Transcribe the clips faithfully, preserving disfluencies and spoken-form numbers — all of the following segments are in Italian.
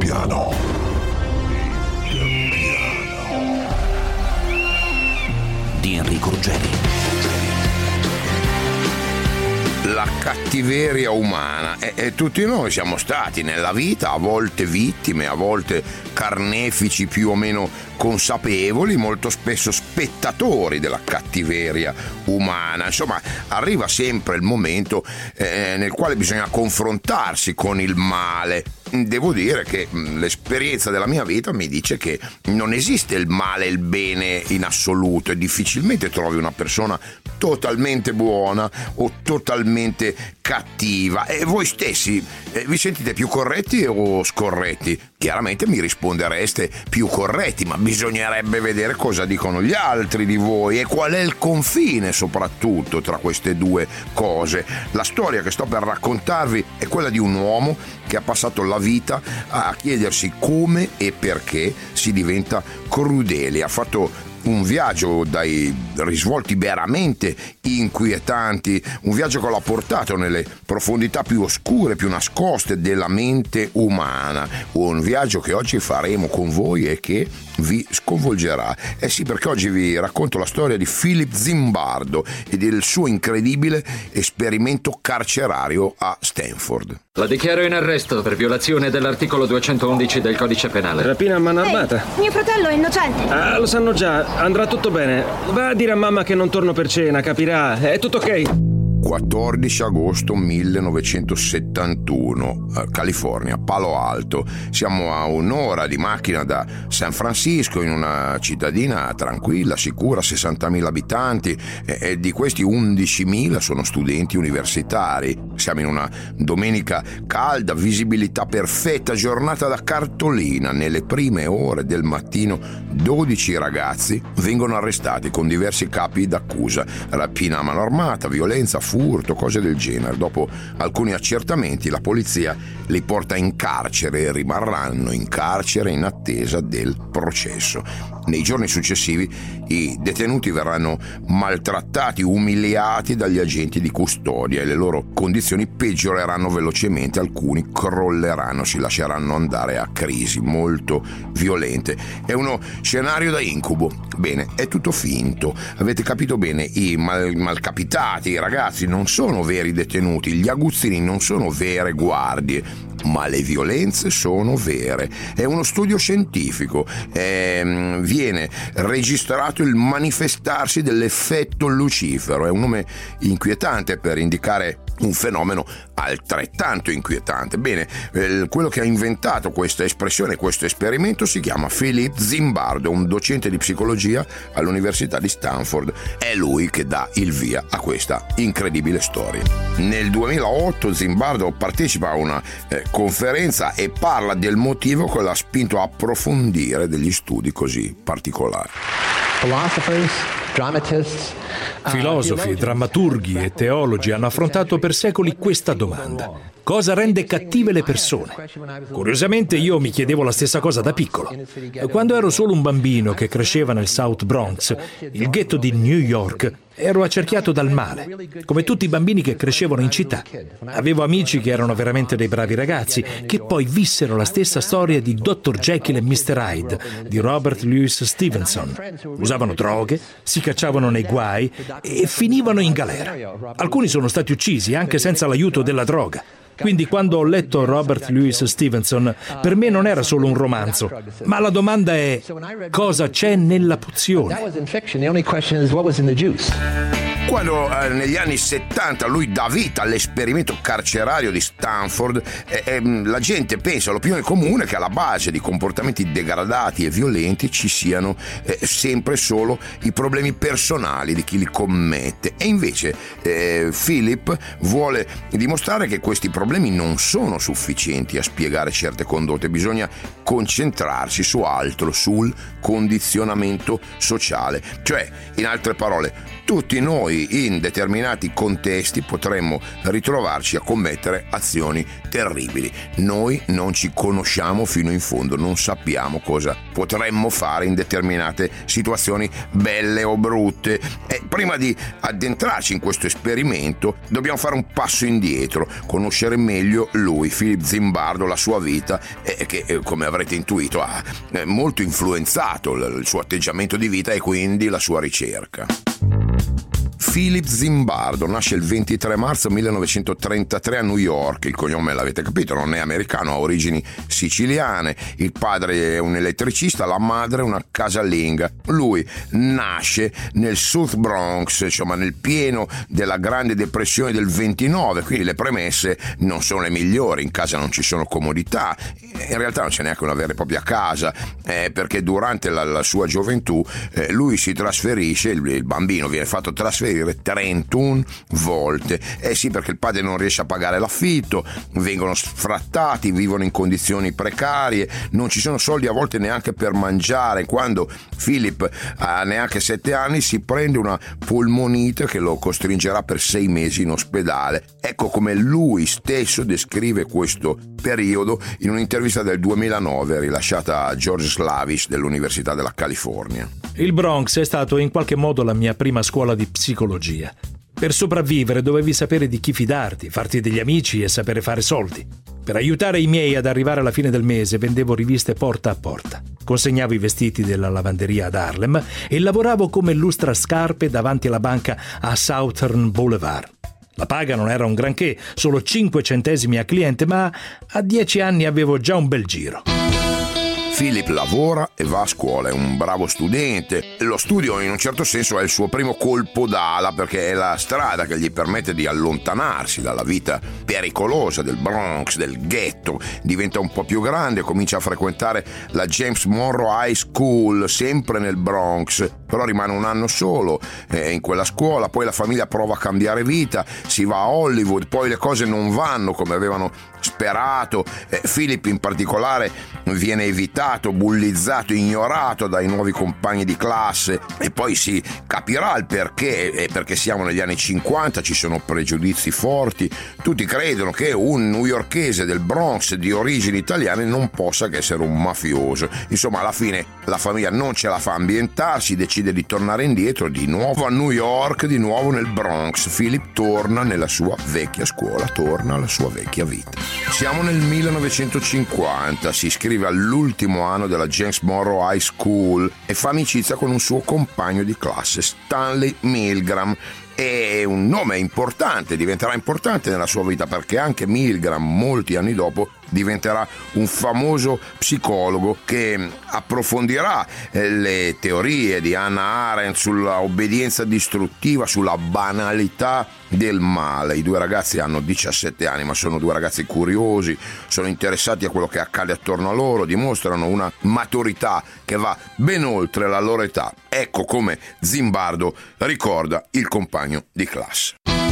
piano. Di Enrico Ruggeri. La cattiveria umana, e, e tutti noi siamo stati nella vita a volte vittime, a volte carnefici più o meno consapevoli, molto spesso spettatori della cattiveria umana. Insomma, arriva sempre il momento eh, nel quale bisogna confrontarsi con il male. Devo dire che l'esperienza della mia vita mi dice che non esiste il male e il bene in assoluto e difficilmente trovi una persona totalmente buona o totalmente cattiva. E voi stessi eh, vi sentite più corretti o scorretti? Chiaramente mi rispondereste più corretti, ma bisognerebbe vedere cosa dicono gli altri di voi e qual è il confine soprattutto tra queste due cose. La storia che sto per raccontarvi è quella di un uomo che ha passato la vita a chiedersi come e perché si diventa crudeli. Ha fatto un viaggio dai risvolti veramente inquietanti, un viaggio che l'ha portato nelle profondità più oscure, più nascoste della mente umana, un viaggio che oggi faremo con voi e che vi sconvolgerà. Eh sì, perché oggi vi racconto la storia di Philip Zimbardo e del suo incredibile esperimento carcerario a Stanford. La dichiaro in arresto per violazione dell'articolo duecentoundici del codice penale. Rapina a mano armata. Ehi, mio fratello è innocente. Ah, lo sanno già, andrà tutto bene. Va a dire a mamma che non torno per cena, capirà. È tutto ok. quattordici agosto millenovecentosettantuno, California, Palo Alto. Siamo a un'ora di macchina da San Francisco, in una cittadina tranquilla, sicura, sessantamila abitanti, e di questi undicimila sono studenti universitari. Siamo in una domenica calda, visibilità perfetta, giornata da cartolina. Nelle prime ore del mattino dodici ragazzi vengono arrestati con diversi capi d'accusa: rapina a mano armata, violenza, furto, cose del genere. Dopo alcuni accertamenti la polizia li porta in carcere e rimarranno in carcere in attesa del processo. Nei giorni successivi i detenuti verranno maltrattati, umiliati dagli agenti di custodia e le loro condizioni peggioreranno velocemente. Alcuni crolleranno, si lasceranno andare a crisi molto violente. È uno scenario da incubo. Bene, è tutto finto. Avete capito bene, i mal- malcapitati, i ragazzi non sono veri detenuti, gli aguzzini non sono vere guardie, ma le violenze sono vere. È uno studio scientifico. È, viene registrato il manifestarsi dell'effetto Lucifero. È un nome inquietante per indicare un fenomeno altrettanto inquietante. Bene, eh, quello che ha inventato questa espressione, questo esperimento, si chiama Philip Zimbardo, un docente di psicologia all'Università di Stanford. È lui che dà il via a questa incredibile storia. Nel duemilaotto Zimbardo partecipa a una eh, conferenza e parla del motivo che l'ha spinto a approfondire degli studi così particolari. Filosofi, drammaturghi e teologi hanno affrontato per secoli questa domanda: cosa rende cattive le persone? Curiosamente io mi chiedevo la stessa cosa da piccolo. Quando ero solo un bambino che cresceva nel South Bronx, il ghetto di New York, ero accerchiato dal male, come tutti i bambini che crescevano in città. Avevo amici che erano veramente dei bravi ragazzi, che poi vissero la stessa storia di dottor Jekyll e mister Hyde, di Robert Louis Stevenson. Usavano droghe, si cacciavano nei guai e finivano in galera. Alcuni sono stati uccisi anche senza l'aiuto della droga. Quindi quando ho letto Robert Louis Stevenson, per me non era solo un romanzo, ma la domanda è: cosa c'è nella pozione? Quando eh, negli anni settanta lui dà vita all'esperimento carcerario di Stanford, eh, eh, la gente pensa, l'opinione comune, che alla base di comportamenti degradati e violenti ci siano eh, sempre solo i problemi personali di chi li commette. E invece eh, Philip vuole dimostrare che questi problemi non sono sufficienti a spiegare certe condotte. Bisogna concentrarsi su altro, sul condizionamento sociale. Cioè, in altre parole, tutti noi noi in determinati contesti potremmo ritrovarci a commettere azioni terribili. Noi non ci conosciamo fino in fondo, non sappiamo cosa potremmo fare in determinate situazioni belle o brutte. E prima di addentrarci in questo esperimento dobbiamo fare un passo indietro, conoscere meglio lui, Philip Zimbardo, la sua vita, eh, che eh, come avrete intuito ha eh, molto influenzato l- il suo atteggiamento di vita e quindi la sua ricerca. Philip Zimbardo nasce il ventitré marzo millenovecentotrentatré a New York. Il cognome l'avete capito, non è americano, ha origini siciliane. Il padre è un elettricista, la madre una casalinga. Lui nasce nel South Bronx, insomma nel pieno della Grande Depressione del ventinove, quindi le premesse non sono le migliori. In casa non ci sono comodità, in realtà non c'è neanche una vera e propria casa, eh, perché durante la, la sua gioventù eh, lui si trasferisce, il, il bambino viene fatto trasferire trentuno volte. Eh sì, perché il padre non riesce a pagare l'affitto, vengono sfrattati, vivono in condizioni precarie, non ci sono soldi a volte neanche per mangiare. Quando Philip ha neanche sette anni si prende una polmonite che lo costringerà per sei mesi in ospedale. Ecco come lui stesso descrive questo periodo in un'intervista del duemilanove rilasciata a George Slavish dell'Università della California. Il Bronx è stato in qualche modo la mia prima scuola di psicologia. Per sopravvivere dovevi sapere di chi fidarti, farti degli amici e sapere fare soldi. Per aiutare i miei ad arrivare alla fine del mese vendevo riviste porta a porta. Consegnavo i vestiti della lavanderia ad Harlem e lavoravo come lustrascarpe davanti alla banca a Southern Boulevard. La paga non era un granché, solo cinque centesimi a cliente, ma a dieci anni avevo già un bel giro. Philip lavora e va a scuola, è un bravo studente. Lo studio in un certo senso è il suo primo colpo d'ala, perché è la strada che gli permette di allontanarsi dalla vita pericolosa del Bronx, del ghetto. Diventa un po' più grande, comincia a frequentare la James Monroe High School, sempre nel Bronx, però rimane un anno solo eh, in quella scuola. Poi la famiglia prova a cambiare vita, si va a Hollywood, poi le cose non vanno come avevano sperato. eh, Philip in particolare viene evitato, bullizzato, ignorato dai nuovi compagni di classe, e poi si capirà il perché, e perché siamo negli anni cinquanta, ci sono pregiudizi forti, tutti credono che un newyorkese del Bronx di origini italiane non possa che essere un mafioso. Insomma, alla fine la famiglia non ce la fa ambientarsi, decide di tornare indietro, di nuovo a New York, di nuovo nel Bronx. Philip torna nella sua vecchia scuola, torna alla sua vecchia vita. Siamo nel millenovecentocinquanta, si iscrive all'ultimo anno della James Monroe High School e fa amicizia con un suo compagno di classe, Stanley Milgram. È un nome importante, diventerà importante nella sua vita, perché anche Milgram molti anni dopo diventerà un famoso psicologo che approfondirà le teorie di Hannah Arendt sulla obbedienza distruttiva, sulla banalità del male. I due ragazzi hanno diciassette anni, ma sono due ragazzi curiosi, sono interessati a quello che accade attorno a loro, dimostrano una maturità che va ben oltre la loro età. Ecco come Zimbardo ricorda il compagno di classe.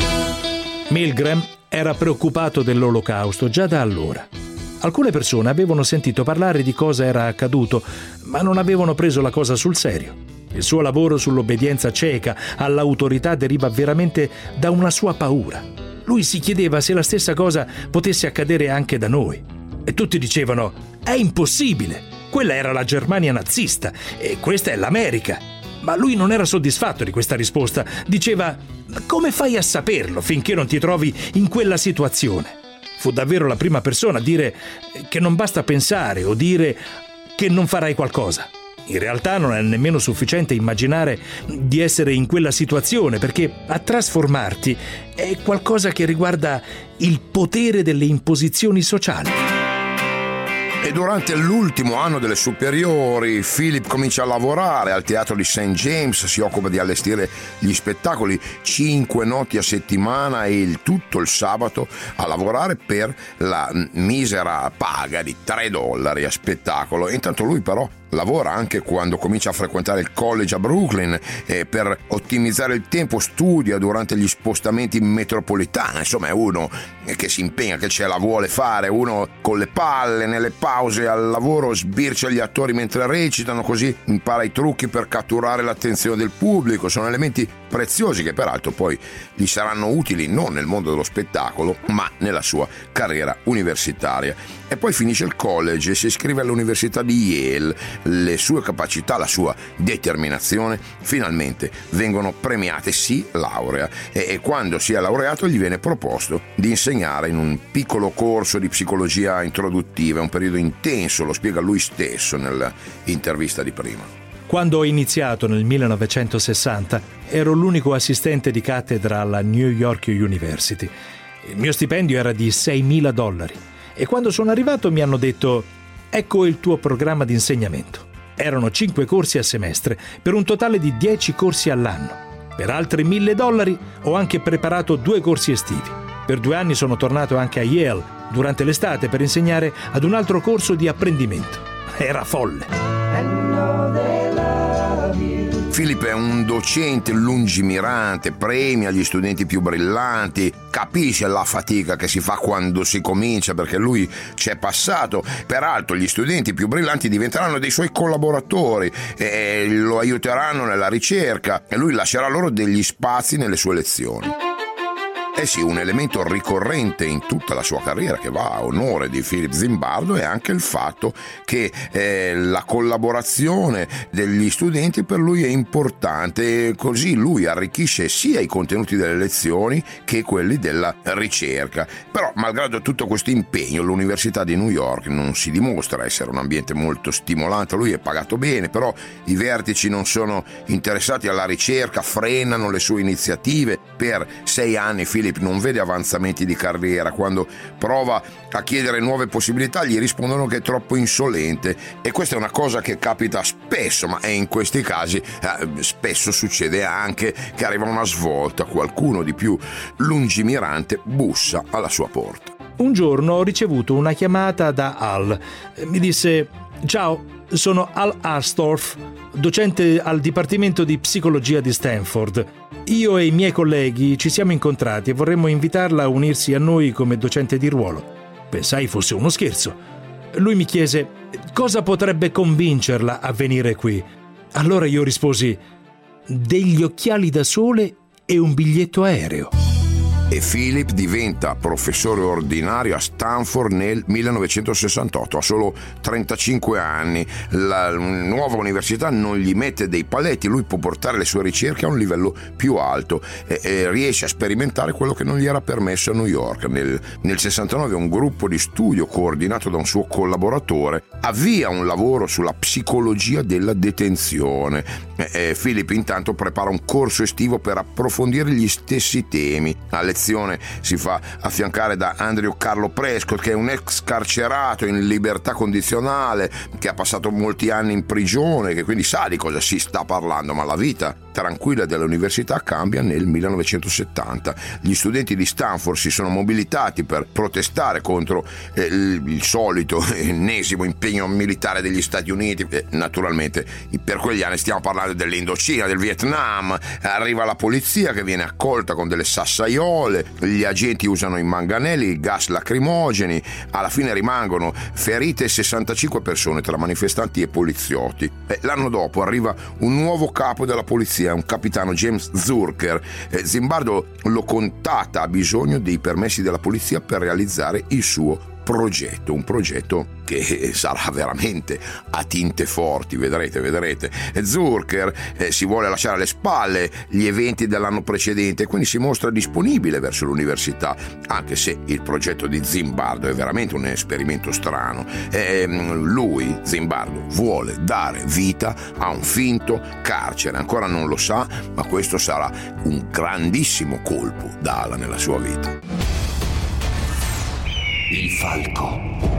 Milgram era preoccupato dell'Olocausto già da allora. Alcune persone avevano sentito parlare di cosa era accaduto, ma non avevano preso la cosa sul serio. Il suo lavoro sull'obbedienza cieca all'autorità deriva veramente da una sua paura. Lui si chiedeva se la stessa cosa potesse accadere anche da noi. E tutti dicevano: è impossibile! Quella era la Germania nazista e questa è l'America. Ma lui non era soddisfatto di questa risposta. Diceva: come fai a saperlo finché non ti trovi in quella situazione? Fu davvero la prima persona a dire che non basta pensare o dire che non farai qualcosa. In realtà non è nemmeno sufficiente immaginare di essere in quella situazione, perché a trasformarti è qualcosa che riguarda il potere delle imposizioni sociali. E durante l'ultimo anno delle superiori Philip comincia a lavorare al teatro di Saint James, si occupa di allestire gli spettacoli cinque notti a settimana e il tutto il sabato a lavorare per la misera paga di tre dollari a spettacolo. E intanto lui però lavora anche quando comincia a frequentare il college a Brooklyn e per ottimizzare il tempo studia durante gli spostamenti in metropolitana. Insomma, è uno che si impegna, che ce la vuole fare, uno con le palle nelle pause al lavoro sbircia gli attori mentre recitano, così impara i trucchi per catturare l'attenzione del pubblico. Sono elementi preziosi che peraltro poi gli saranno utili non nel mondo dello spettacolo ma nella sua carriera universitaria. E poi finisce il college e si iscrive all'università di Yale. Le sue capacità, la sua determinazione finalmente vengono premiate, si laurea e, e quando si è laureato gli viene proposto di insegnare in un piccolo corso di psicologia introduttiva, un periodo intenso, lo spiega lui stesso nell'intervista di prima. Quando ho iniziato nel millenovecentosessanta ero l'unico assistente di cattedra alla New York University. Il mio stipendio era di seimila dollari e quando sono arrivato mi hanno detto: ecco il tuo programma di insegnamento. Erano cinque corsi a semestre per un totale di dieci corsi all'anno. Per altri mille dollari ho anche preparato due corsi estivi. Per due anni sono tornato anche a Yale durante l'estate per insegnare ad un altro corso di apprendimento. Era folle. Philip è un docente lungimirante, premia gli studenti più brillanti, capisce la fatica che si fa quando si comincia perché lui c'è passato. Peraltro gli studenti più brillanti diventeranno dei suoi collaboratori e lo aiuteranno nella ricerca e lui lascerà loro degli spazi nelle sue lezioni. Eh sì, un elemento ricorrente in tutta la sua carriera che va a onore di Philip Zimbardo è anche il fatto che eh, la collaborazione degli studenti per lui è importante e così lui arricchisce sia i contenuti delle lezioni che quelli della ricerca. Però, malgrado tutto questo impegno, l'Università di New York non si dimostra essere un ambiente molto stimolante. Lui è pagato bene, però i vertici non sono interessati alla ricerca, frenano le sue iniziative. Per sei anni Philip non vede avanzamenti di carriera. Quando prova a chiedere nuove possibilità gli rispondono che è troppo insolente e questa è una cosa che capita spesso, ma in questi casi eh, spesso succede anche che arriva una svolta, qualcuno di più lungimirante bussa alla sua porta. Un giorno ho ricevuto una chiamata da Al. Mi disse: ciao, sono Al Arstorff, docente al Dipartimento di Psicologia di Stanford. Io e i miei colleghi ci siamo incontrati e vorremmo invitarla a unirsi a noi come docente di ruolo. Pensai fosse uno scherzo. Lui mi chiese cosa potrebbe convincerla a venire qui. Allora io risposi: degli occhiali da sole e un biglietto aereo. E Philip diventa professore ordinario a Stanford nel millenovecentosessantotto, a solo trentacinque anni. La nuova università non gli mette dei paletti, lui può portare le sue ricerche a un livello più alto e, e riesce a sperimentare quello che non gli era permesso a New York. Nel, nel sessantanove un gruppo di studio coordinato da un suo collaboratore avvia un lavoro sulla psicologia della detenzione. E, e Philip intanto prepara un corso estivo per approfondire gli stessi temi. Alle si fa affiancare da Andrew Carlo Prescott, che è un ex carcerato in libertà condizionale che ha passato molti anni in prigione, che quindi sa di cosa si sta parlando. Ma la vita tranquilla dell'università cambia nel millenovecentosettanta. Gli studenti di Stanford si sono mobilitati per protestare contro eh, il, il solito ennesimo impegno militare degli Stati Uniti. E, naturalmente per quegli anni stiamo parlando dell'Indocina, del Vietnam. Arriva la polizia che viene accolta con delle sassaiole, gli agenti usano i manganelli, i gas lacrimogeni. Alla fine rimangono ferite sessantacinque persone tra manifestanti e poliziotti. E l'anno dopo arriva un nuovo capo della polizia, un capitano James Zurcher. E Zimbardo lo contatta, ha bisogno dei permessi della polizia per realizzare il suo progetto, un progetto che sarà veramente a tinte forti, vedrete, vedrete. Zurcher eh, si vuole lasciare alle spalle gli eventi dell'anno precedente, quindi si mostra disponibile verso l'università, anche se il progetto di Zimbardo è veramente un esperimento strano. Eh, lui, Zimbardo, vuole dare vita a un finto carcere, ancora non lo sa, ma questo sarà un grandissimo colpo d'ala nella sua vita. Il falco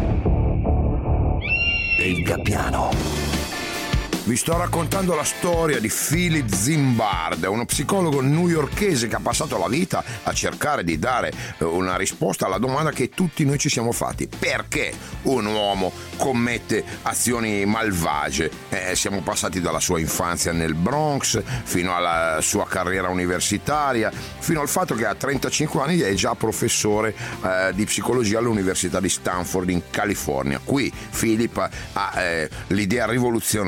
e il gabbiano. Vi sto raccontando la storia di Philip Zimbardo, uno psicologo newyorkese che ha passato la vita a cercare di dare una risposta alla domanda che tutti noi ci siamo fatti: perché un uomo commette azioni malvagie? Eh, siamo passati dalla sua infanzia nel Bronx fino alla sua carriera universitaria, fino al fatto che a trentacinque anni è già professore eh, di psicologia all'Università di Stanford in California. Qui Philip ha eh, l'idea rivoluzionaria, l'idea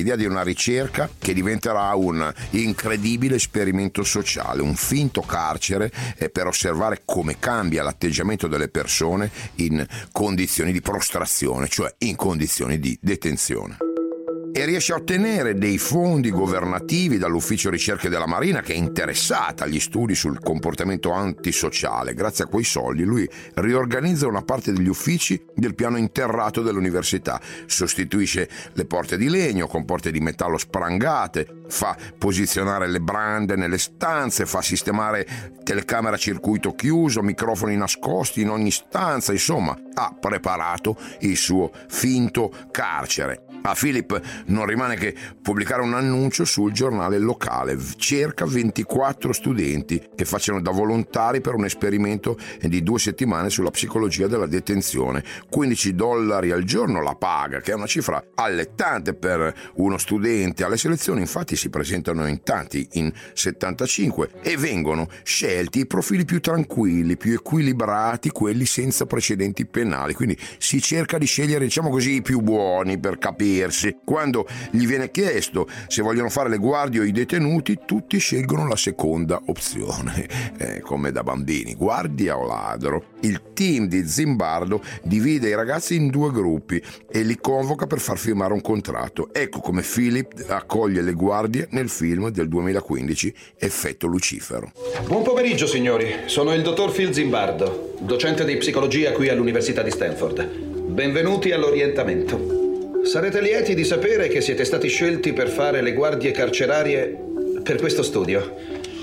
l'idea di una ricerca che diventerà un incredibile esperimento sociale, un finto carcere eh, per osservare come cambia l'atteggiamento delle persone in condizioni di prostrazione, cioè in condizioni di detenzione. E riesce a ottenere dei fondi governativi dall'Ufficio Ricerche della Marina, che è interessata agli studi sul comportamento antisociale. Grazie a quei soldi lui riorganizza una parte degli uffici del piano interrato dell'università, sostituisce le porte di legno con porte di metallo sprangate, fa posizionare le brande nelle stanze, fa sistemare telecamera a circuito chiuso, microfoni nascosti in ogni stanza, insomma ha preparato il suo finto carcere. A Philip non rimane che pubblicare un annuncio sul giornale locale. Cerca ventiquattro studenti che facciano da volontari per un esperimento di due settimane sulla psicologia della detenzione. quindici dollari al giorno la paga, che è una cifra allettante per uno studente. Alle selezioni infatti si presentano in tanti, in settantacinque, e vengono scelti i profili più tranquilli, più equilibrati, quelli senza precedenti penali. Quindi si cerca di scegliere, diciamo così, i più buoni per capire. Quando gli viene chiesto se vogliono fare le guardie o i detenuti, tutti scelgono la seconda opzione, eh, come da bambini, guardia o ladro. Il team di Zimbardo divide i ragazzi in due gruppi e li convoca per far firmare un contratto. Ecco come Philip accoglie le guardie nel film del duemilaquindici, Effetto Lucifero. Buon pomeriggio signori, sono il dottor Phil Zimbardo, docente di psicologia qui all'Università di Stanford. Benvenuti all'orientamento. Sarete lieti di sapere che siete stati scelti per fare le guardie carcerarie per questo studio.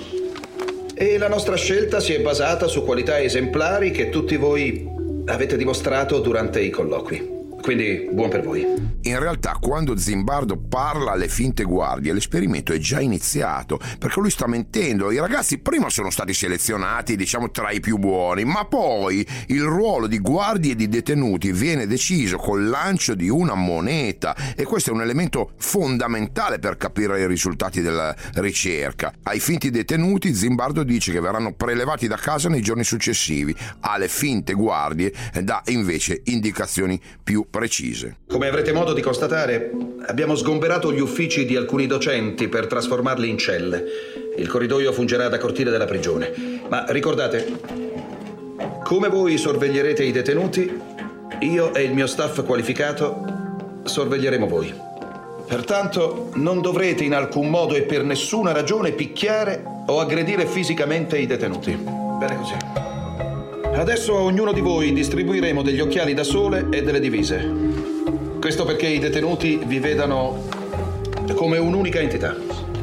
E la nostra scelta si è basata su qualità esemplari che tutti voi avete dimostrato durante i colloqui. Quindi buon per voi. In realtà, quando Zimbardo parla alle finte guardie, l'esperimento è già iniziato, perché lui sta mentendo. I ragazzi prima sono stati selezionati, diciamo, tra i più buoni, ma poi il ruolo di guardie e di detenuti viene deciso col lancio di una moneta, e questo è un elemento fondamentale per capire i risultati della ricerca. Ai finti detenuti Zimbardo dice che verranno prelevati da casa nei giorni successivi, alle finte guardie dà invece indicazioni più precise. Come avrete modo di constatare, abbiamo sgomberato gli uffici di alcuni docenti per trasformarli in celle. Il corridoio fungerà da cortile della prigione. Ma ricordate, come voi sorveglierete i detenuti, io e il mio staff qualificato sorveglieremo voi. Pertanto non dovrete in alcun modo e per nessuna ragione picchiare o aggredire fisicamente i detenuti. Bene così. Adesso a ognuno di voi distribuiremo degli occhiali da sole e delle divise. Questo perché i detenuti vi vedano come un'unica entità.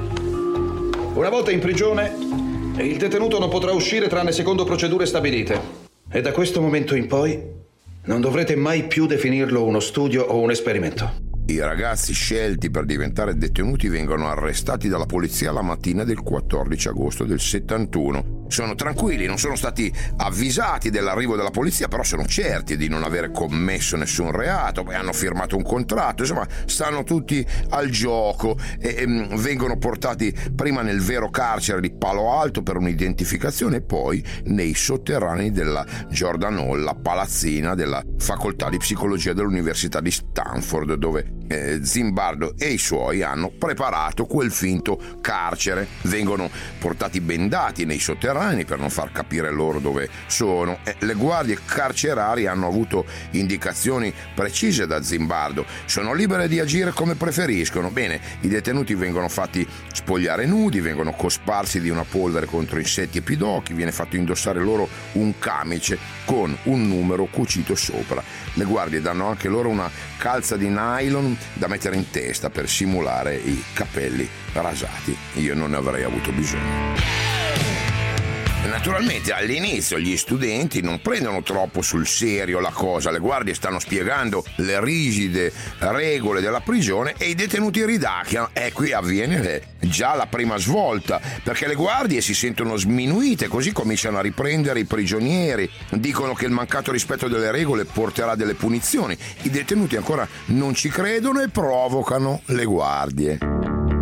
Una volta in prigione, il detenuto non potrà uscire tranne secondo procedure stabilite. E da questo momento in poi non dovrete mai più definirlo uno studio o un esperimento. I ragazzi scelti per diventare detenuti vengono arrestati dalla polizia la mattina del quattordici agosto del settantuno. Sono tranquilli, non sono stati avvisati dell'arrivo della polizia, però sono certi di non avere commesso nessun reato, poi hanno firmato un contratto, insomma stanno tutti al gioco e, e vengono portati prima nel vero carcere di Palo Alto per un'identificazione e poi nei sotterranei della Jordan Hall, la palazzina della facoltà di psicologia dell'Università di Stanford, dove eh, Zimbardo e i suoi hanno preparato quel finto carcere. Vengono portati bendati nei sotterranei per non far capire loro dove sono. Eh, le guardie carcerarie hanno avuto indicazioni precise da Zimbardo, sono libere di agire come preferiscono. Bene, i detenuti vengono fatti spogliare nudi, vengono cosparsi di una polvere contro insetti e pidocchi, viene fatto indossare loro un camice con un numero cucito sopra. Le guardie danno anche loro una calza di nylon da mettere in testa per simulare i capelli rasati. Io non ne avrei avuto bisogno. Naturalmente all'inizio gli studenti non prendono troppo sul serio la cosa, le guardie stanno spiegando le rigide regole della prigione e i detenuti ridacchiano, e qui avviene già la prima svolta, perché le guardie si sentono sminuite, così cominciano a riprendere i prigionieri, dicono che il mancato rispetto delle regole porterà delle punizioni. I detenuti ancora non ci credono e provocano le guardie.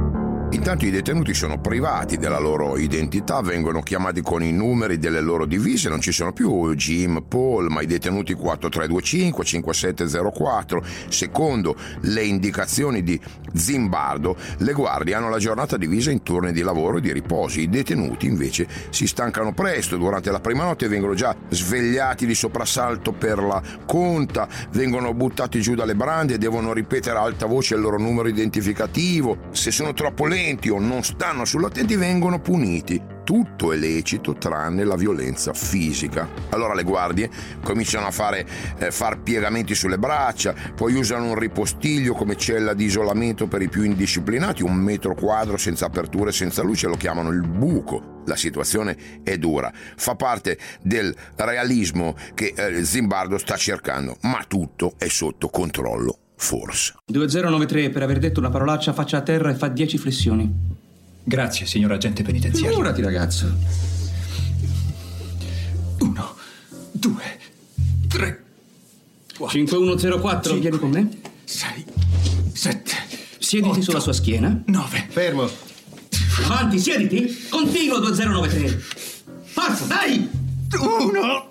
Intanto i detenuti sono privati della loro identità, vengono chiamati con i numeri delle loro divise, non ci sono più Jim, Paul, ma i detenuti quattro tre due cinque, cinque sette zero quattro. Secondo le indicazioni di Zimbardo, le guardie hanno la giornata divisa in turni di lavoro e di riposo. I detenuti invece si stancano presto, durante la prima notte vengono già svegliati di soprassalto per la conta, vengono buttati giù dalle brande e devono ripetere a alta voce il loro numero identificativo. Se sono troppo lenti o non stanno sull'attenti vengono puniti. Tutto è lecito tranne la violenza fisica. Allora le guardie cominciano a fare eh, far piegamenti sulle braccia, poi usano un ripostiglio come cella di isolamento per i più indisciplinati, un metro quadro senza aperture, senza luce, lo chiamano il buco. La situazione è dura, fa parte del realismo che eh, Zimbardo sta cercando, ma tutto è sotto controllo, forse. due zero nove tre, per aver detto una parolaccia faccia a terra e fa dieci flessioni. Grazie, signor agente penitenziario. Figurati, ragazzo. Uno, due, tre, quattro. cinque uno zero quattro, cinque, vieni con me. Sei, sette. Siediti otto, sulla sua schiena. Nove. Fermo. Avanti, siediti. Continuo, due zero nove tre. Forza, dai! Uno.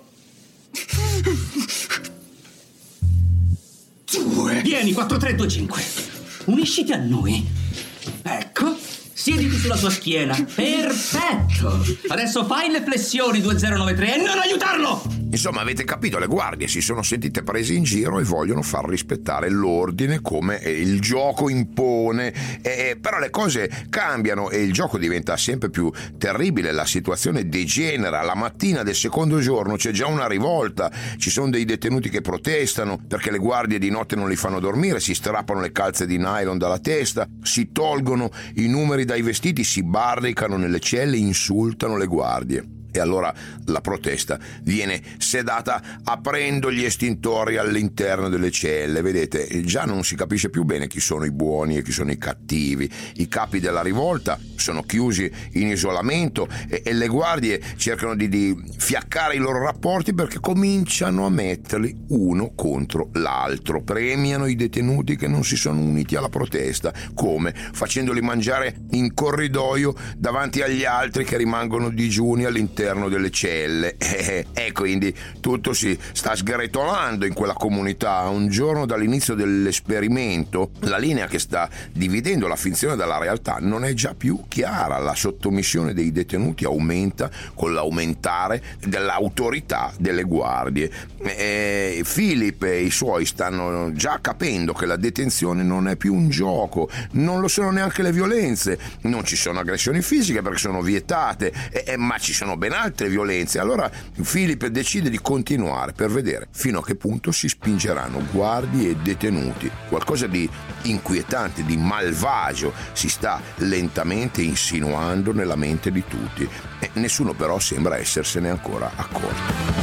Due. Vieni, quattro tre due cinque. Unisciti a noi. Ecco. Siediti sulla sua schiena. Perfetto. Adesso fai le flessioni, due zero nove tre, e non aiutarlo! Insomma, avete capito, le guardie si sono sentite prese in giro e vogliono far rispettare l'ordine come il gioco impone. Eh, però le cose cambiano e il gioco diventa sempre più terribile, la situazione degenera. La mattina del secondo giorno c'è già una rivolta, ci sono dei detenuti che protestano perché le guardie di notte non li fanno dormire, si strappano le calze di nylon dalla testa, si tolgono i numeri dai vestiti, si barricano nelle celle, insultano le guardie. E allora la protesta viene sedata aprendo gli estintori all'interno delle celle. Vedete, già non si capisce più bene chi sono i buoni e chi sono i cattivi. I capi della rivolta sono chiusi in isolamento e, e le guardie cercano di, di fiaccare i loro rapporti perché cominciano a metterli uno contro l'altro. Premiano i detenuti che non si sono uniti alla protesta. Come? Facendoli mangiare in corridoio davanti agli altri che rimangono digiuni all'interno delle celle. E eh, quindi tutto si sta sgretolando in quella comunità. Un giorno dall'inizio dell'esperimento la linea che sta dividendo la finzione dalla realtà non è già più chiara. La sottomissione dei detenuti aumenta con l'aumentare dell'autorità delle guardie. E Philip e i suoi stanno già capendo che la detenzione non è più un gioco, non lo sono neanche le violenze, non ci sono aggressioni fisiche perché sono vietate, e, ma ci sono ben altre violenze. Allora Philip decide di continuare per vedere fino a che punto si spingeranno guardie e detenuti. Qualcosa di inquietante, di malvagio si sta lentamente insinuando nella mente di tutti e nessuno però sembra essersene ancora accorto.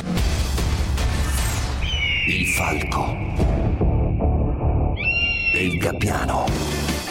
Il falco e il gabbiano.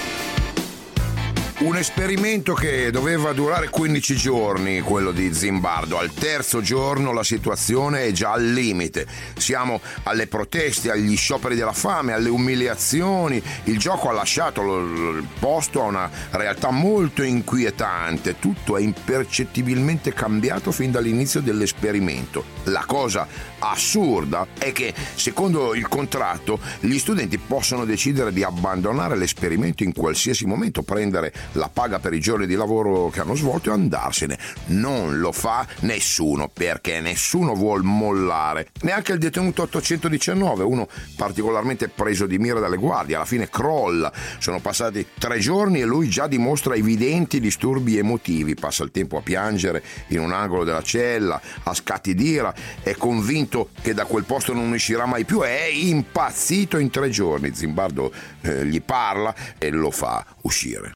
Un esperimento che doveva durare quindici giorni, quello di Zimbardo. Al terzo giorno la situazione è già al limite. Siamo alle proteste, agli scioperi della fame, alle umiliazioni. Il gioco ha lasciato il posto a una realtà molto inquietante. Tutto è impercettibilmente cambiato fin dall'inizio dell'esperimento. La cosa assurda è che, secondo il contratto, gli studenti possono decidere di abbandonare l'esperimento in qualsiasi momento, prendere la paga per i giorni di lavoro che hanno svolto e andarsene. Non lo fa nessuno perché nessuno vuol mollare, neanche il detenuto ottocentodiciannove, uno particolarmente preso di mira dalle guardie. Alla fine crolla. Sono passati tre giorni e lui già dimostra evidenti disturbi emotivi, passa il tempo a piangere in un angolo della cella, a scatti d'ira, è convinto che da quel posto non uscirà mai più, è impazzito in tre giorni. Zimbardo eh, gli parla e lo fa uscire.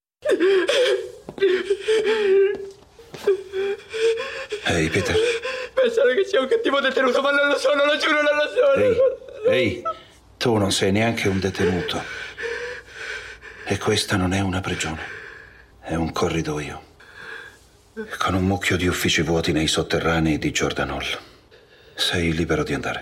Ehi, hey, Peter. Pensano che sia un cattivo detenuto, ma non lo sono, lo giuro, non lo sono. Ehi, ehi, tu non sei neanche un detenuto. E questa non è una prigione. È un corridoio. Con un mucchio di uffici vuoti nei sotterranei di Jordan Hall. Sei libero di andare.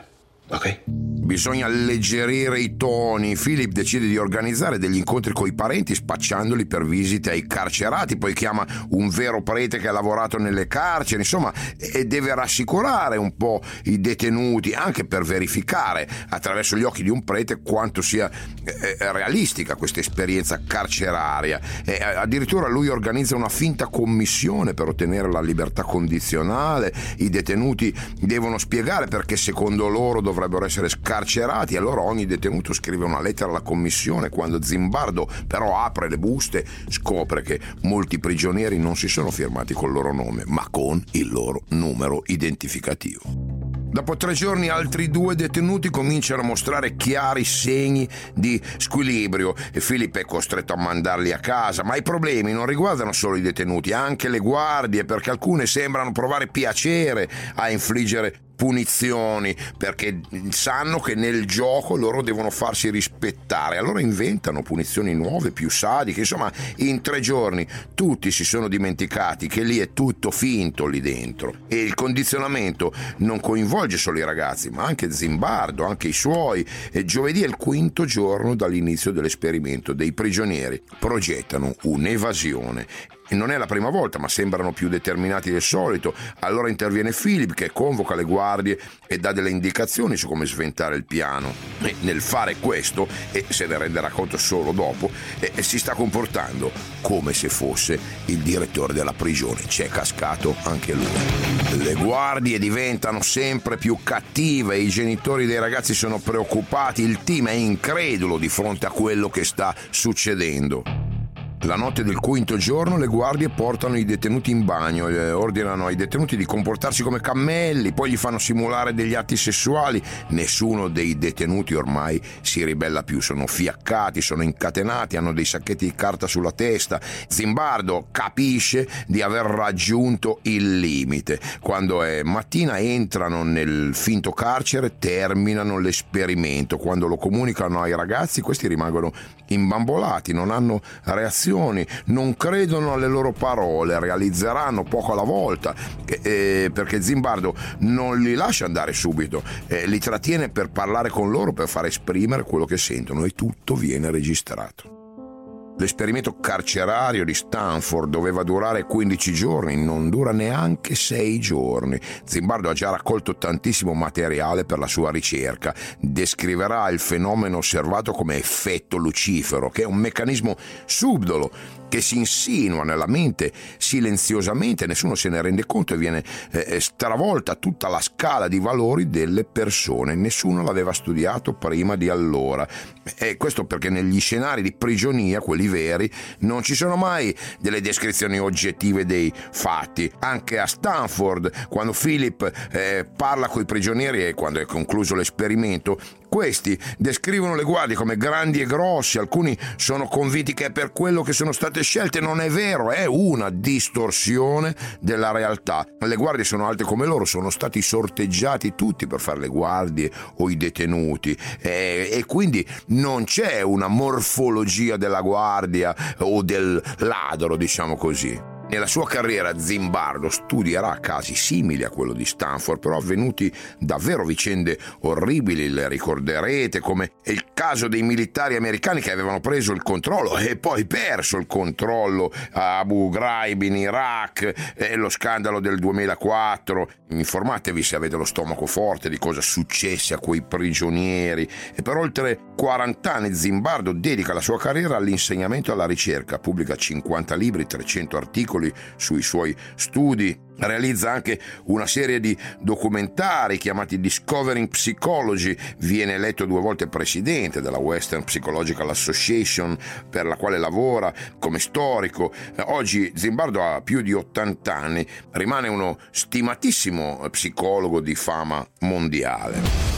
Ok. Bisogna alleggerire i toni. Philip decide di organizzare degli incontri coi parenti spacciandoli per visite ai carcerati, poi chiama un vero prete che ha lavorato nelle carceri, insomma, e deve rassicurare un po' i detenuti, anche per verificare attraverso gli occhi di un prete quanto sia eh, realistica questa esperienza carceraria. E addirittura lui organizza una finta commissione per ottenere la libertà condizionale. I detenuti devono spiegare perché secondo loro dovrebbero essere scarcerati, allora ogni detenuto scrive una lettera alla commissione. Quando Zimbardo però apre le buste, scopre che molti prigionieri non si sono firmati col loro nome, ma con il loro numero identificativo. Dopo tre giorni altri due detenuti cominciano a mostrare chiari segni di squilibrio e Philip è costretto a mandarli a casa, ma i problemi non riguardano solo i detenuti, anche le guardie, perché alcune sembrano provare piacere a infliggere punizioni perché sanno che nel gioco loro devono farsi rispettare, allora inventano punizioni nuove, più sadiche. Insomma, in tre giorni tutti si sono dimenticati che lì è tutto finto lì dentro, e il condizionamento non coinvolge solo i ragazzi ma anche Zimbardo, anche i suoi. E giovedì è il quinto giorno dall'inizio dell'esperimento. Dei prigionieri progettano un'evasione. E non è la prima volta, ma sembrano più determinati del solito. Allora interviene Philip, che convoca le guardie e dà delle indicazioni su come sventare il piano. E nel fare questo, e se ne renderà conto solo dopo, e, e si sta comportando come se fosse il direttore della prigione. C'è cascato anche lui. Le guardie diventano sempre più cattive, i genitori dei ragazzi sono preoccupati, il team è incredulo di fronte a quello che sta succedendo. La notte del quinto giorno le guardie portano i detenuti in bagno, eh, ordinano ai detenuti di comportarsi come cammelli, poi gli fanno simulare degli atti sessuali. Nessuno dei detenuti ormai si ribella più, sono fiaccati, sono incatenati, hanno dei sacchetti di carta sulla testa. Zimbardo capisce di aver raggiunto il limite. Quando è mattina entrano nel finto carcere, terminano l'esperimento. Quando lo comunicano ai ragazzi, questi rimangono imbambolati, non hanno reazioni, non credono alle loro parole, realizzeranno poco alla volta, eh, perché Zimbardo non li lascia andare subito, eh, li trattiene per parlare con loro, per far esprimere quello che sentono, e tutto viene registrato. L'esperimento carcerario di Stanford doveva durare quindici giorni, non dura neanche sei giorni. Zimbardo ha già raccolto tantissimo materiale per la sua ricerca. Descriverà il fenomeno osservato come effetto lucifero, che è un meccanismo subdolo che si insinua nella mente silenziosamente, nessuno se ne rende conto, e viene eh, stravolta tutta la scala di valori delle persone. Nessuno l'aveva studiato prima di allora. E questo perché negli scenari di prigionia, quelli veri, non ci sono mai delle descrizioni oggettive dei fatti. Anche a Stanford, quando Philip eh, parla coi prigionieri e quando è concluso l'esperimento, questi descrivono le guardie come grandi e grossi, alcuni sono convinti che è per quello che sono state scelte. Non è vero, è una distorsione della realtà. Le guardie sono alte come loro, sono stati sorteggiati tutti per fare le guardie o i detenuti, e, e quindi non c'è una morfologia della guardia o del ladro, diciamo così. Nella sua carriera Zimbardo studierà casi simili a quello di Stanford, però avvenuti davvero vicende orribili, le ricorderete, come il caso dei militari americani che avevano preso il controllo e poi perso il controllo a Abu Ghraib in Iraq, e lo scandalo del duemilaquattro. Informatevi se avete lo stomaco forte di cosa successe a quei prigionieri. E per oltre quaranta anni Zimbardo dedica la sua carriera all'insegnamento e alla ricerca, pubblica cinquanta libri, trecento articoli sui suoi studi, realizza anche una serie di documentari chiamati Discovering Psychology, viene eletto due volte presidente della Western Psychological Association, per la quale lavora come storico. Oggi Zimbardo ha più di ottanta anni, rimane uno stimatissimo psicologo di fama mondiale.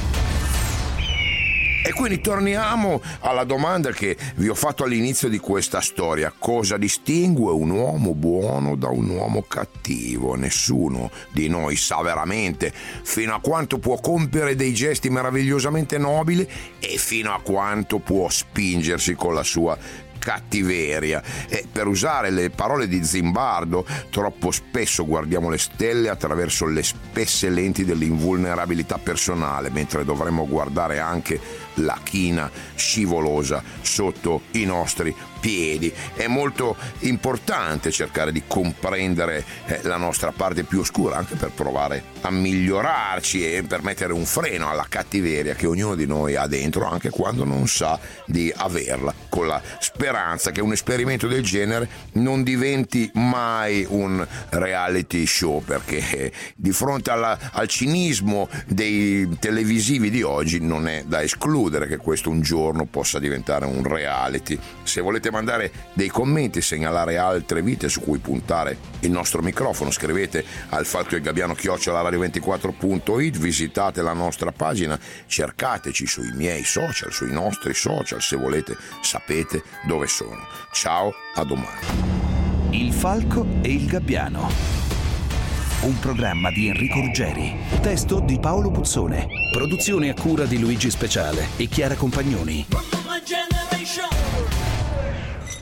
E quindi torniamo alla domanda che vi ho fatto all'inizio di questa storia: cosa distingue un uomo buono da un uomo cattivo? Nessuno di noi sa veramente fino a quanto può compiere dei gesti meravigliosamente nobili e fino a quanto può spingersi con la sua cattiveria. E per usare le parole di Zimbardo, troppo spesso guardiamo le stelle attraverso le spesse lenti dell'invulnerabilità personale, mentre dovremmo guardare anche la china scivolosa sotto i nostri piedi. È molto importante cercare di comprendere eh, la nostra parte più oscura, anche per provare a migliorarci e per mettere un freno alla cattiveria che ognuno di noi ha dentro, anche quando non sa di averla, con la speranza che un esperimento del genere non diventi mai un reality show, perché eh, di fronte alla, al cinismo dei televisivi di oggi non è da escludere che questo un giorno possa diventare un reality. Se volete mandare dei commenti, segnalare altre vite su cui puntare il nostro microfono, scrivete al falco e gabbiano chiocciola radio ventiquattro punto it, visitate la nostra pagina, cercateci sui miei social, sui nostri social, se volete sapete dove sono. Ciao, a domani. Il falco e il gabbiano, un programma di Enrico Ruggeri, testo di Paolo Puzzone, produzione a cura di Luigi Speciale e Chiara Compagnoni.